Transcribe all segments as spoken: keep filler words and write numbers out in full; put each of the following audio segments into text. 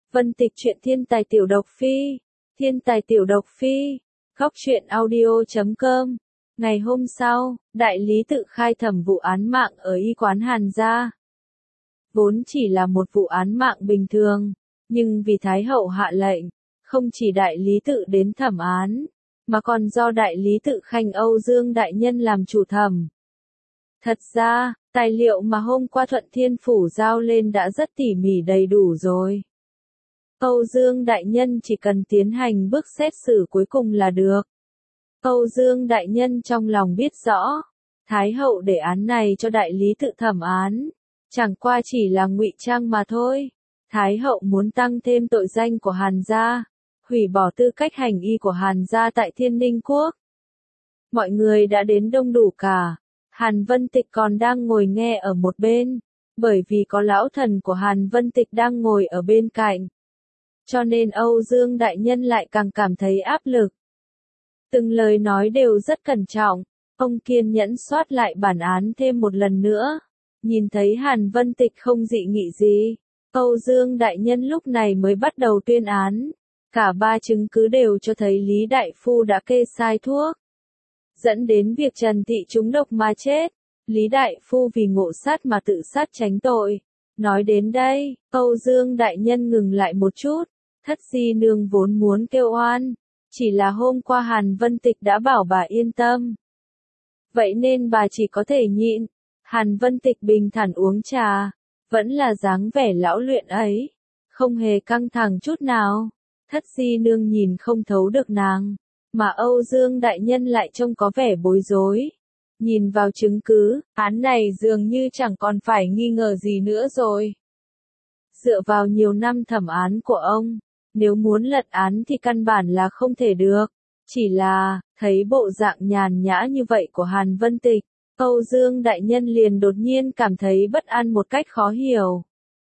Vân Tịch truyện thiên tài tiểu độc phi, thiên tài tiểu độc phi, góc truyện audio chấm com. Ngày hôm sau, đại lý tự khai thẩm vụ án mạng ở y quán Hàn gia. Vốn chỉ là một vụ án mạng bình thường, nhưng vì Thái hậu hạ lệnh, không chỉ đại lý tự đến thẩm án, mà còn do đại lý tự Khanh Âu Dương đại nhân làm chủ thẩm. Thật ra, tài liệu mà hôm qua Thuận Thiên Phủ giao lên đã rất tỉ mỉ đầy đủ rồi. Âu Dương đại nhân chỉ cần tiến hành bước xét xử cuối cùng là được. Âu Dương đại nhân trong lòng biết rõ, Thái hậu để án này cho đại lý tự thẩm án, chẳng qua chỉ là ngụy trang mà thôi. Thái hậu muốn tăng thêm tội danh của Hàn gia, hủy bỏ tư cách hành y của Hàn gia tại Thiên Ninh Quốc. Mọi người đã đến đông đủ cả, Hàn Vân Tịch còn đang ngồi nghe ở một bên, bởi vì có lão thần của Hàn Vân Tịch đang ngồi ở bên cạnh. Cho nên Âu Dương đại nhân lại càng cảm thấy áp lực. Từng lời nói đều rất cẩn trọng, ông kiên nhẫn soát lại bản án thêm một lần nữa. Nhìn thấy Hàn Vân Tịch không dị nghị gì, Âu Dương đại nhân lúc này mới bắt đầu tuyên án. Cả ba chứng cứ đều cho thấy Lý Đại Phu đã kê sai thuốc, dẫn đến việc Trần Thị trúng độc mà chết. Lý Đại Phu vì ngộ sát mà tự sát tránh tội. Nói đến đây, Âu Dương đại nhân ngừng lại một chút. Thất Di Nương vốn muốn kêu oan, chỉ là hôm qua Hàn Vân Tịch đã bảo bà yên tâm. Vậy nên bà chỉ có thể nhịn. Hàn Vân Tịch bình thản uống trà, vẫn là dáng vẻ lão luyện ấy, không hề căng thẳng chút nào. Thất Di Nương nhìn không thấu được nàng, mà Âu Dương đại nhân lại trông có vẻ bối rối. Nhìn vào chứng cứ, án này dường như chẳng còn phải nghi ngờ gì nữa rồi. Dựa vào nhiều năm thẩm án của ông, nếu muốn lật án thì căn bản là không thể được. Chỉ là, thấy bộ dạng nhàn nhã như vậy của Hàn Vân Tịch, Âu Dương đại nhân liền đột nhiên cảm thấy bất an một cách khó hiểu.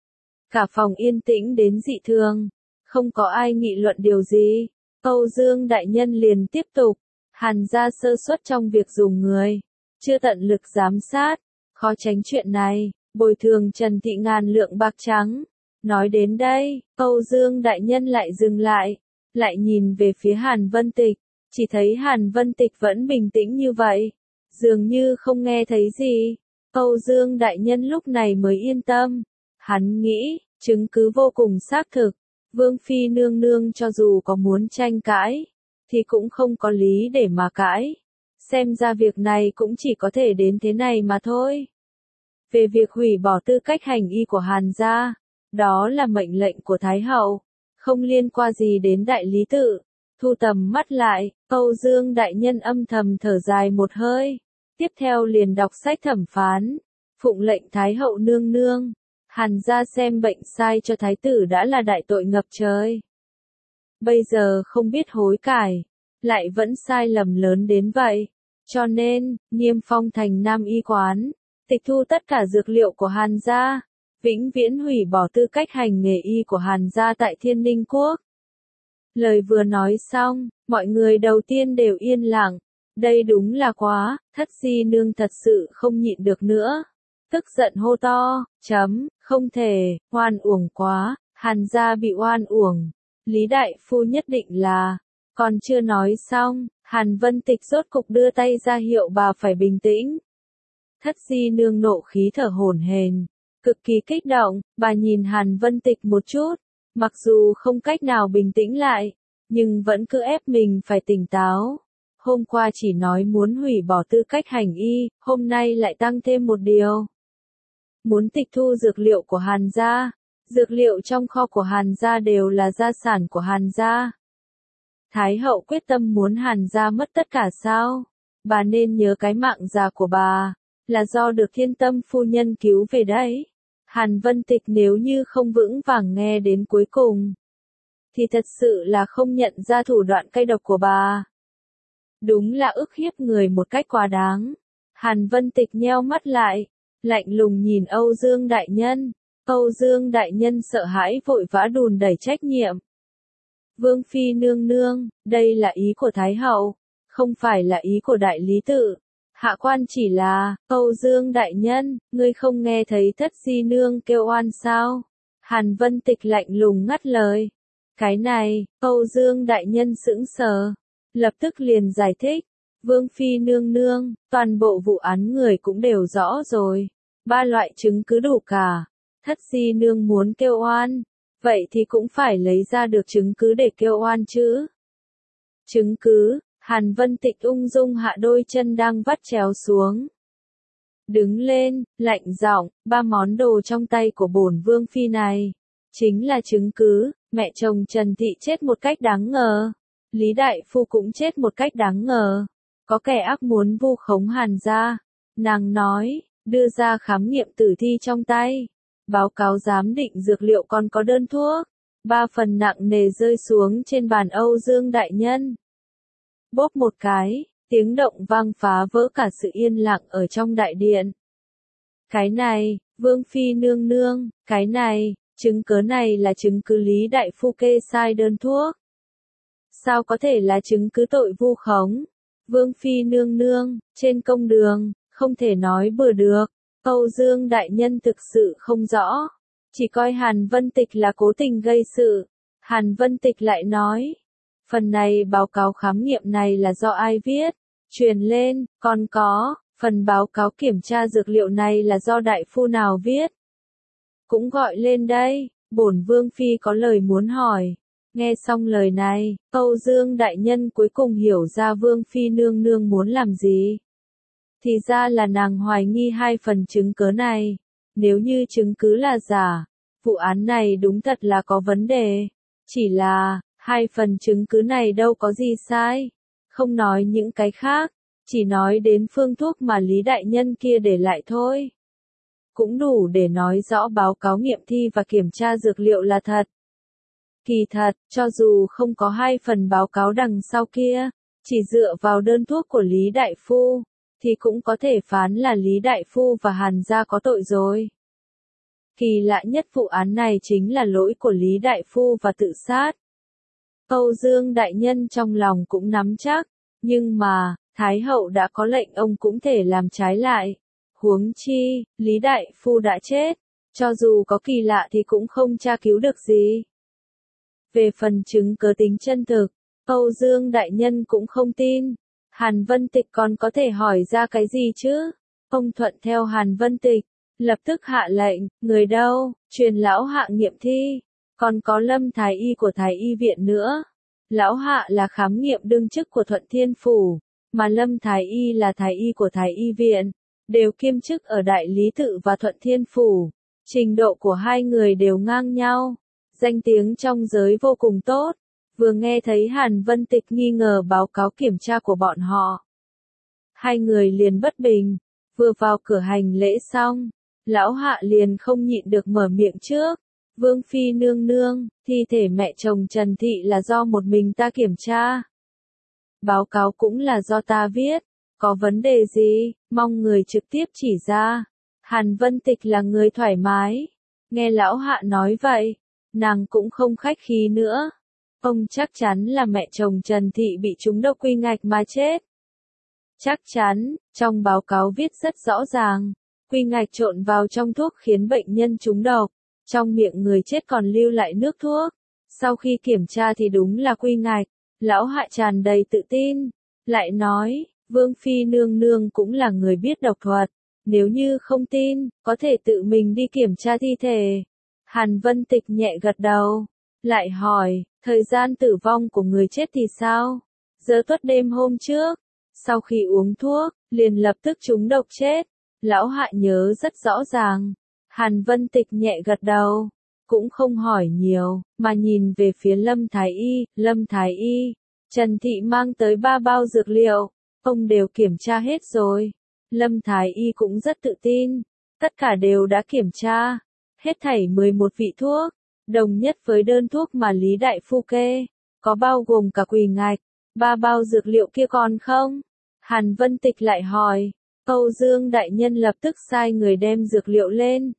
Cả phòng yên tĩnh đến dị thường, không có ai nghị luận điều gì. Âu Dương đại nhân liền tiếp tục, Hàn gia sơ suất trong việc dùng người, chưa tận lực giám sát, khó tránh chuyện này, bồi thường Trần Thị ngàn lượng bạc trắng. Nói đến đây, Âu Dương đại nhân lại dừng lại, lại nhìn về phía Hàn Vân Tịch, chỉ thấy Hàn Vân Tịch vẫn bình tĩnh như vậy, dường như không nghe thấy gì. Âu Dương đại nhân lúc này mới yên tâm, hắn nghĩ, chứng cứ vô cùng xác thực, Vương Phi nương nương cho dù có muốn tranh cãi, thì cũng không có lý để mà cãi. Xem ra việc này cũng chỉ có thể đến thế này mà thôi. Về việc hủy bỏ tư cách hành y của Hàn gia, đó là mệnh lệnh của Thái hậu, không liên quan gì đến đại lý tự. Thu tầm mắt lại, Âu Dương đại nhân âm thầm thở dài một hơi, tiếp theo liền đọc sách thẩm phán, phụng lệnh Thái hậu nương nương, Hàn gia xem bệnh sai cho thái tử đã là đại tội ngập trời. Bây giờ không biết hối cải, lại vẫn sai lầm lớn đến vậy, cho nên, niêm phong thành Nam y quán, tịch thu tất cả dược liệu của Hàn gia, vĩnh viễn hủy bỏ tư cách hành nghề y của Hàn gia tại Thiên Ninh Quốc. Lời vừa nói xong, mọi người đầu tiên đều yên lặng, đây đúng là quá, Thất Di Nương thật sự không nhịn được nữa. Tức giận hô to, chấm, không thể, oan uổng quá, Hàn gia bị oan uổng, Lý Đại Phu nhất định là, còn chưa nói xong, Hàn Vân Tịch rốt cục đưa tay ra hiệu bà phải bình tĩnh. Thất Di Nương nộ khí thở hổn hển, cực kỳ kích động, bà nhìn Hàn Vân Tịch một chút, mặc dù không cách nào bình tĩnh lại, nhưng vẫn cứ ép mình phải tỉnh táo. Hôm qua chỉ nói muốn hủy bỏ tư cách hành y, hôm nay lại tăng thêm một điều. Muốn tịch thu dược liệu của Hàn gia, dược liệu trong kho của Hàn gia đều là gia sản của Hàn gia. Thái hậu quyết tâm muốn Hàn gia mất tất cả sao? Bà nên nhớ cái mạng già của bà, là do được Thiên Tâm phu nhân cứu về đấy. Hàn Vân Tịch nếu như không vững vàng nghe đến cuối cùng, thì thật sự là không nhận ra thủ đoạn cay độc của bà. Đúng là ức hiếp người một cách quá đáng. Hàn Vân Tịch nheo mắt lại, lạnh lùng nhìn Âu Dương đại nhân. Âu Dương đại nhân sợ hãi vội vã đùn đẩy trách nhiệm. Vương Phi nương nương, đây là ý của Thái hậu, không phải là ý của đại lý tự. Hạ quan chỉ là, Âu Dương đại nhân, ngươi không nghe thấy Thất Di Nương kêu oan sao? Hàn Vân Tịch lạnh lùng ngắt lời. Cái này, Âu Dương đại nhân sững sờ, lập tức liền giải thích. Vương phi nương nương, toàn bộ vụ án người cũng đều rõ rồi. Ba loại chứng cứ đủ cả. Thất di nương muốn kêu oan, vậy thì cũng phải lấy ra được chứng cứ để kêu oan chứ. Chứng cứ, Hàn Vân Tịch ung dung hạ đôi chân đang vắt chéo xuống. Đứng lên, lạnh giọng, ba món đồ trong tay của bổn vương phi này. Chính là chứng cứ, mẹ chồng Trần Thị chết một cách đáng ngờ. Lý Đại Phu cũng chết một cách đáng ngờ. Có kẻ ác muốn vu khống Hàn gia. Nàng nói, đưa ra khám nghiệm tử thi trong tay. Báo cáo giám định dược liệu còn có đơn thuốc. Ba phần nặng nề rơi xuống trên bàn Âu Dương đại nhân. Bốp một cái, tiếng động vang phá vỡ cả sự yên lặng ở trong đại điện. Cái này, Vương phi nương nương, cái này, chứng cứ này là chứng cứ Lý Đại Phu kê sai đơn thuốc. Sao có thể là chứng cứ tội vu khống? Vương phi nương nương, trên công đường, không thể nói bừa được. Âu Dương đại nhân thực sự không rõ, chỉ coi Hàn Vân Tịch là cố tình gây sự. Hàn Vân Tịch lại nói, phần này báo cáo khám nghiệm này là do ai viết, truyền lên, còn có, phần báo cáo kiểm tra dược liệu này là do đại phu nào viết. Cũng gọi lên đây, bổn vương phi có lời muốn hỏi. Nghe xong lời này, Âu Dương đại nhân cuối cùng hiểu ra vương phi nương nương muốn làm gì. Thì ra là nàng hoài nghi hai phần chứng cứ này. Nếu như chứng cứ là giả, vụ án này đúng thật là có vấn đề. Chỉ là, hai phần chứng cứ này đâu có gì sai. Không nói những cái khác, chỉ nói đến phương thuốc mà Lý đại nhân kia để lại thôi. Cũng đủ để nói rõ báo cáo nghiệm thi và kiểm tra dược liệu là thật. Kỳ thật, cho dù không có hai phần báo cáo đằng sau kia, chỉ dựa vào đơn thuốc của Lý Đại Phu, thì cũng có thể phán là Lý Đại Phu và Hàn gia có tội rồi. Kỳ lạ nhất vụ án này chính là lỗi của Lý Đại Phu và tự sát. Âu Dương đại nhân trong lòng cũng nắm chắc, nhưng mà, Thái hậu đã có lệnh ông cũng thể làm trái lại. Huống chi, Lý Đại Phu đã chết, cho dù có kỳ lạ thì cũng không tra cứu được gì. Về phần chứng cứ tính chân thực, Âu Dương đại nhân cũng không tin. Hàn Vân Tịch còn có thể hỏi ra cái gì chứ? Ông thuận theo Hàn Vân Tịch, lập tức hạ lệnh, người đâu, truyền lão hạ nghiệm thi, còn có Lâm Thái Y của Thái Y viện nữa. Lão hạ là khám nghiệm đương chức của Thuận Thiên Phủ, mà Lâm Thái Y là Thái Y của Thái Y viện, đều kiêm chức ở Đại Lý Tự và Thuận Thiên Phủ. Trình độ của hai người đều ngang nhau, danh tiếng trong giới vô cùng tốt. Vừa nghe thấy Hàn Vân Tịch nghi ngờ báo cáo kiểm tra của bọn họ, hai người liền bất bình. Vừa vào cửa hành lễ xong, lão hạ liền không nhịn được mở miệng trước. Vương phi nương nương, thi thể mẹ chồng Trần Thị là do một mình ta kiểm tra. Báo cáo cũng là do ta viết, có vấn đề gì, mong người trực tiếp chỉ ra. Hàn Vân Tịch là người thoải mái, nghe lão hạ nói vậy, nàng cũng không khách khí nữa. Ông chắc chắn là mẹ chồng Trần Thị bị trúng độc quy ngạch mà chết. Chắc chắn, trong báo cáo viết rất rõ ràng, quy ngạch trộn vào trong thuốc khiến bệnh nhân trúng độc, trong miệng người chết còn lưu lại nước thuốc. Sau khi kiểm tra thì đúng là quy ngạch, lão hạ tràn đầy tự tin, lại nói, Vương phi nương nương cũng là người biết độc thuật, nếu như không tin, có thể tự mình đi kiểm tra thi thể. Hàn Vân Tịch nhẹ gật đầu, lại hỏi, thời gian tử vong của người chết thì sao? Giờ tuất đêm hôm trước, sau khi uống thuốc, liền lập tức trúng độc chết. Lão hạ nhớ rất rõ ràng. Hàn Vân Tịch nhẹ gật đầu, cũng không hỏi nhiều, mà nhìn về phía Lâm Thái Y. Lâm Thái Y, Trần Thị mang tới ba bao dược liệu, ông đều kiểm tra hết rồi. Lâm Thái Y cũng rất tự tin, tất cả đều đã kiểm tra, hết thảy mười một vị thuốc, đồng nhất với đơn thuốc mà Lý Đại Phu kê, có bao gồm cả quỳ ngạch. Ba bao dược liệu kia còn không? Hàn Vân Tịch lại hỏi. Âu Dương đại nhân lập tức sai người đem dược liệu lên.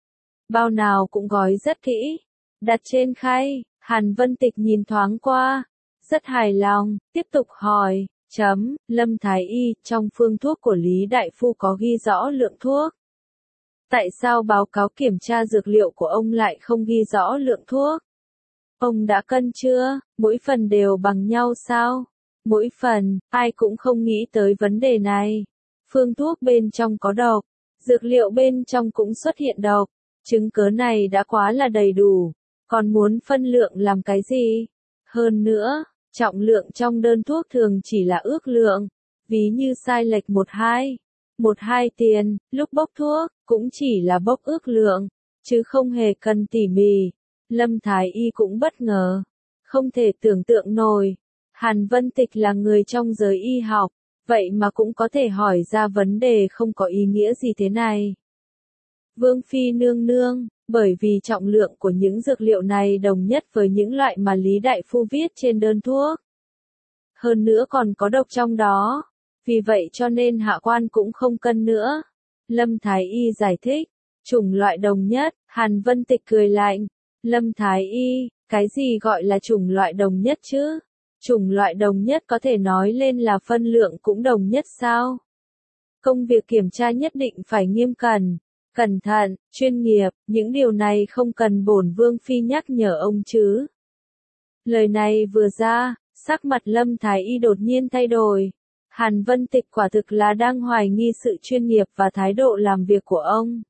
Bao nào cũng gói rất kỹ, đặt trên khay. Hàn Vân Tịch nhìn thoáng qua, rất hài lòng, tiếp tục hỏi, chấm, Lâm Thái Y, trong phương thuốc của Lý Đại Phu có ghi rõ lượng thuốc. Tại sao báo cáo kiểm tra dược liệu của ông lại không ghi rõ lượng thuốc? Ông đã cân chưa? Mỗi phần đều bằng nhau sao? Mỗi phần, ai cũng không nghĩ tới vấn đề này. Phương thuốc bên trong có độc, dược liệu bên trong cũng xuất hiện độc. Chứng cớ này đã quá là đầy đủ. Còn muốn phân lượng làm cái gì? Hơn nữa, trọng lượng trong đơn thuốc thường chỉ là ước lượng. Ví như sai lệch một hai, một hai tiền, lúc bốc thuốc, cũng chỉ là bốc ước lượng, chứ không hề cần tỉ mỉ. Lâm Thái Y cũng bất ngờ. Không thể tưởng tượng nổi. Hàn Vân Tịch là người trong giới y học, vậy mà cũng có thể hỏi ra vấn đề không có ý nghĩa gì thế này. Vương Phi nương nương, bởi vì trọng lượng của những dược liệu này đồng nhất với những loại mà Lý Đại Phu viết trên đơn thuốc. Hơn nữa còn có độc trong đó, vì vậy cho nên hạ quan cũng không cân nữa. Lâm Thái Y giải thích, chủng loại đồng nhất, Hàn Vân Tịch cười lạnh. Lâm Thái Y, cái gì gọi là chủng loại đồng nhất chứ? Chủng loại đồng nhất có thể nói lên là phân lượng cũng đồng nhất sao? Công việc kiểm tra nhất định phải nghiêm cẩn, cẩn thận, chuyên nghiệp, những điều này không cần bổn Vương Phi nhắc nhở ông chứ. Lời này vừa ra, sắc mặt Lâm Thái Y đột nhiên thay đổi. Hàn Vân Tịch quả thực là đang hoài nghi sự chuyên nghiệp và thái độ làm việc của ông.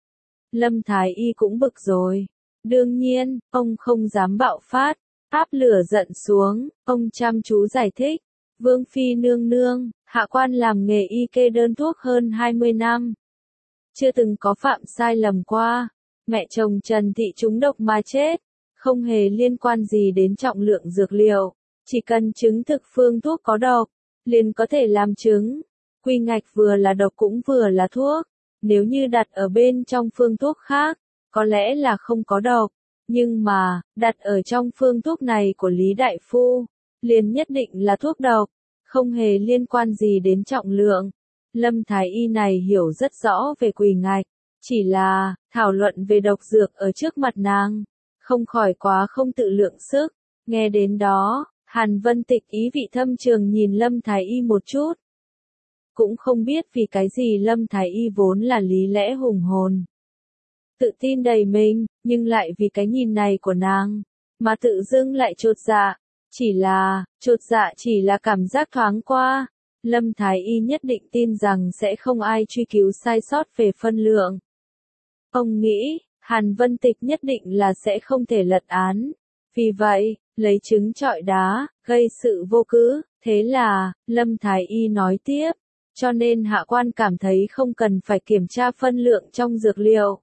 Lâm Thái Y cũng bực rồi. Đương nhiên, ông không dám bạo phát, áp lửa giận xuống, ông chăm chú giải thích. Vương Phi nương nương, hạ quan làm nghề y kê đơn thuốc hơn hai mươi năm. Chưa từng có phạm sai lầm qua. Mẹ chồng Trần Thị trúng độc mà chết, không hề liên quan gì đến trọng lượng dược liệu. Chỉ cần chứng thực phương thuốc có độc, liền có thể làm chứng. Quy ngạch vừa là độc cũng vừa là thuốc. Nếu như đặt ở bên trong phương thuốc khác, có lẽ là không có độc. Nhưng mà, đặt ở trong phương thuốc này của Lý Đại Phu, liền nhất định là thuốc độc, không hề liên quan gì đến trọng lượng. Lâm Thái Y này hiểu rất rõ về quỳ ngạch, chỉ là, thảo luận về độc dược ở trước mặt nàng, không khỏi quá không tự lượng sức. Nghe đến đó, Hàn Vân Tịch ý vị thâm trường nhìn Lâm Thái Y một chút. Cũng không biết vì cái gì Lâm Thái Y vốn là lý lẽ hùng hồn, tự tin đầy mình, nhưng lại vì cái nhìn này của nàng, mà tự dưng lại chột dạ. Chỉ là, chột dạ chỉ là cảm giác thoáng qua. Lâm Thái Y nhất định tin rằng sẽ không ai truy cứu sai sót về phân lượng. Ông nghĩ, Hàn Vân Tịch nhất định là sẽ không thể lật án. Vì vậy, lấy trứng trọi đá, gây sự vô cữ. Thế là, Lâm Thái Y nói tiếp, cho nên hạ quan cảm thấy không cần phải kiểm tra phân lượng trong dược liệu.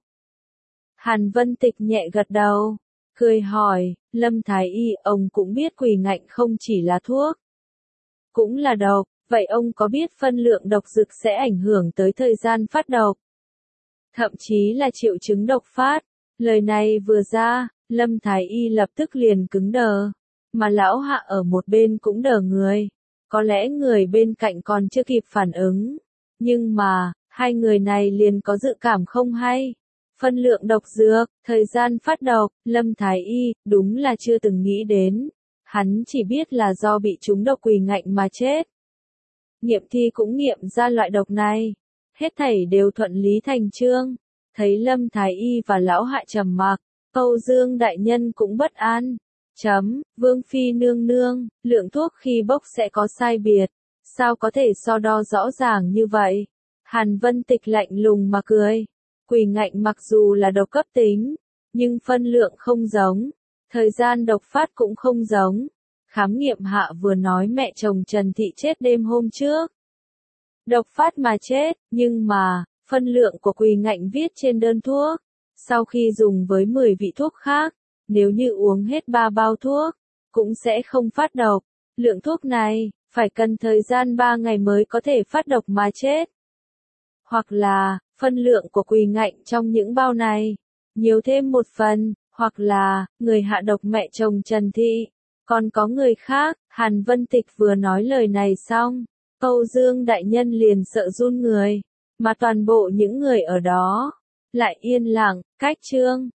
Hàn Vân Tịch nhẹ gật đầu, cười hỏi, Lâm Thái Y, ông cũng biết quỳ ngạnh không chỉ là thuốc, cũng là độc, vậy ông có biết phân lượng độc dược sẽ ảnh hưởng tới thời gian phát độc, thậm chí là triệu chứng độc phát? Lời này vừa ra, Lâm Thái Y lập tức liền cứng đờ, mà lão hạ ở một bên cũng đờ người. Có lẽ người bên cạnh còn chưa kịp phản ứng, nhưng mà, hai người này liền có dự cảm không hay. Phân lượng độc dược, thời gian phát độc, Lâm Thái Y, đúng là chưa từng nghĩ đến. Hắn chỉ biết là do bị trúng độc quỳ ngạnh mà chết. Nghiệm thi cũng nghiệm ra loại độc này. Hết thảy đều thuận lý thành chương. Thấy Lâm Thái Y và lão hạ trầm mặc, Âu Dương đại nhân cũng bất an. Chấm, Vương Phi nương nương, lượng thuốc khi bốc sẽ có sai biệt. Sao có thể so đo rõ ràng như vậy? Hàn Vân Tịch lạnh lùng mà cười. Quỳ ngạnh mặc dù là độc cấp tính, nhưng phân lượng không giống, thời gian độc phát cũng không giống. Khám nghiệm hạ vừa nói mẹ chồng Trần Thị chết đêm hôm trước. Độc phát mà chết, nhưng mà, phân lượng của quỳ ngạnh viết trên đơn thuốc. Sau khi dùng với mười vị thuốc khác, nếu như uống hết ba bao thuốc, cũng sẽ không phát độc. Lượng thuốc này, phải cần thời gian ba ngày mới có thể phát độc mà chết. Hoặc là, phân lượng của quỳ ngạnh trong những bao này, nhiều thêm một phần, hoặc là, người hạ độc mẹ chồng Trần Thị. Còn có người khác, Hàn Vân Tịch vừa nói lời này xong, Âu Dương đại nhân liền sợ run người, mà toàn bộ những người ở đó lại yên lặng. Cách chương